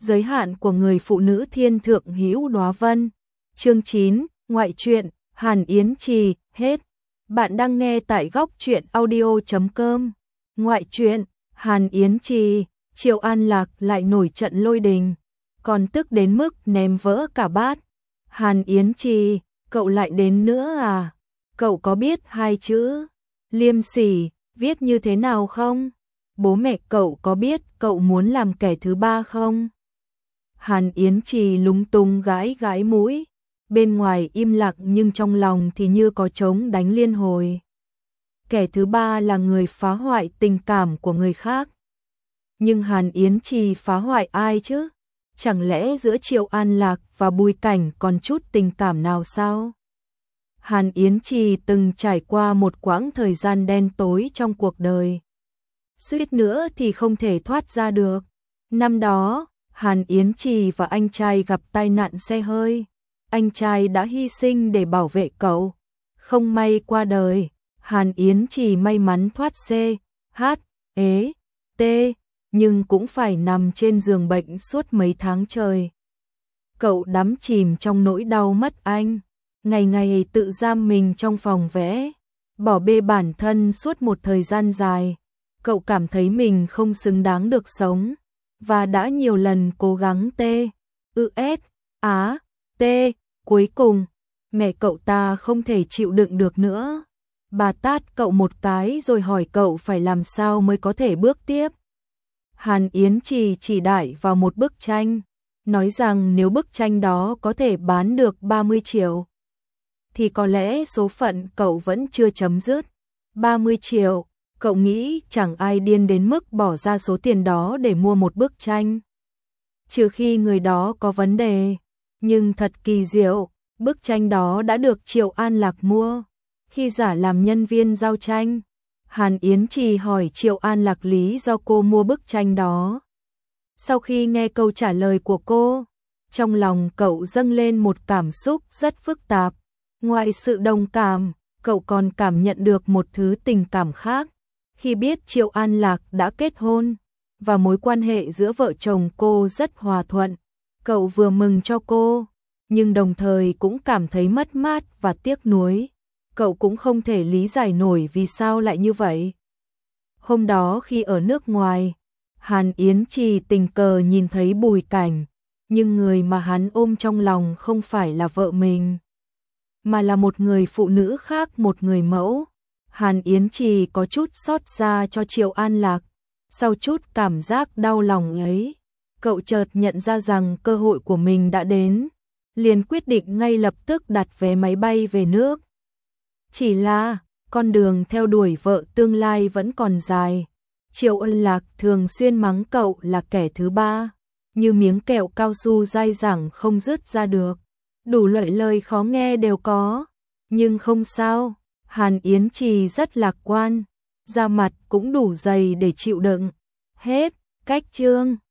giới hạn của người phụ nữ thiên thượng hữu đóa vân. Chương 9, ngoại truyện, Hàn Yến Trì, hết. Bạn đang nghe tại góc truyện audio.com. Ngoại truyện, Hàn Yến Trì, Triệu An Lạc lại nổi trận lôi đình, còn tức đến mức ném vỡ cả bát. Hàn Yến Trì, cậu lại đến nữa à? Cậu có biết hai chữ liêm sỉ viết như thế nào không? Bố mẹ cậu có biết cậu muốn làm kẻ thứ ba không? Hàn Yến Trì lúng túng gãi gãi mũi, bên ngoài im lặng nhưng trong lòng thì như có trống đánh liên hồi. Kẻ thứ ba là người phá hoại tình cảm của người khác. Nhưng Hàn Yến Trì phá hoại ai chứ? Chẳng lẽ giữa Triệu An Lạc và Bùi Cảnh còn chút tình cảm nào sao? Hàn Yến Trì từng trải qua một quãng thời gian đen tối trong cuộc đời, suýt nữa thì không thể thoát ra được. Năm đó, Hàn Yến Trì và anh trai gặp tai nạn xe hơi. Anh trai đã hy sinh để bảo vệ cậu. Không may qua đời, Hàn Yến Trì may mắn thoát C, H, E, T, nhưng cũng phải nằm trên giường bệnh suốt mấy tháng trời. Cậu đắm chìm trong nỗi đau mất anh, ngày ngày tự giam mình trong phòng vẽ, bỏ bê bản thân suốt một thời gian dài. Cậu cảm thấy mình không xứng đáng được sống, và đã nhiều lần cố gắng T. Cuối cùng, mẹ cậu ta không thể chịu đựng được nữa. Bà tát cậu một cái rồi hỏi cậu phải làm sao mới có thể bước tiếp. Hàn Yến Trì chỉ đại vào một bức tranh, nói rằng nếu bức tranh đó có thể bán được 30 triệu, thì có lẽ số phận cậu vẫn chưa chấm dứt. 30 triệu, cậu nghĩ chẳng ai điên đến mức bỏ ra số tiền đó để mua một bức tranh, trừ khi người đó có vấn đề. Nhưng thật kỳ diệu, bức tranh đó đã được Triệu An Lạc mua. Khi giả làm nhân viên giao tranh, Hàn Yến Trì hỏi Triệu An Lạc lý do cô mua bức tranh đó. Sau khi nghe câu trả lời của cô, trong lòng cậu dâng lên một cảm xúc rất phức tạp. Ngoài sự đồng cảm, cậu còn cảm nhận được một thứ tình cảm khác. Khi biết Triệu An Lạc đã kết hôn, và mối quan hệ giữa vợ chồng cô rất hòa thuận, cậu vừa mừng cho cô, nhưng đồng thời cũng cảm thấy mất mát và tiếc nuối. Cậu cũng không thể lý giải nổi vì sao lại như vậy. Hôm đó khi ở nước ngoài, Hàn Yến Trì tình cờ nhìn thấy Bùi Cảnh, nhưng người mà hắn ôm trong lòng không phải là vợ mình, mà là một người phụ nữ khác, một người mẫu. Hàn Yến Trì có chút xót xa cho Triệu An Lạc. Sau chút cảm giác đau lòng ấy, cậu chợt nhận ra rằng cơ hội của mình đã đến, liền quyết định ngay lập tức đặt vé máy bay về nước. Chỉ là, con đường theo đuổi vợ tương lai vẫn còn dài. Triệu An Lạc thường xuyên mắng cậu là kẻ thứ ba, như miếng kẹo cao su dai dẳng không dứt ra được. Đủ loại lời khó nghe đều có, nhưng không sao, Hàn Yến Trì rất lạc quan, da mặt cũng đủ dày để chịu đựng. Hết, cách chương.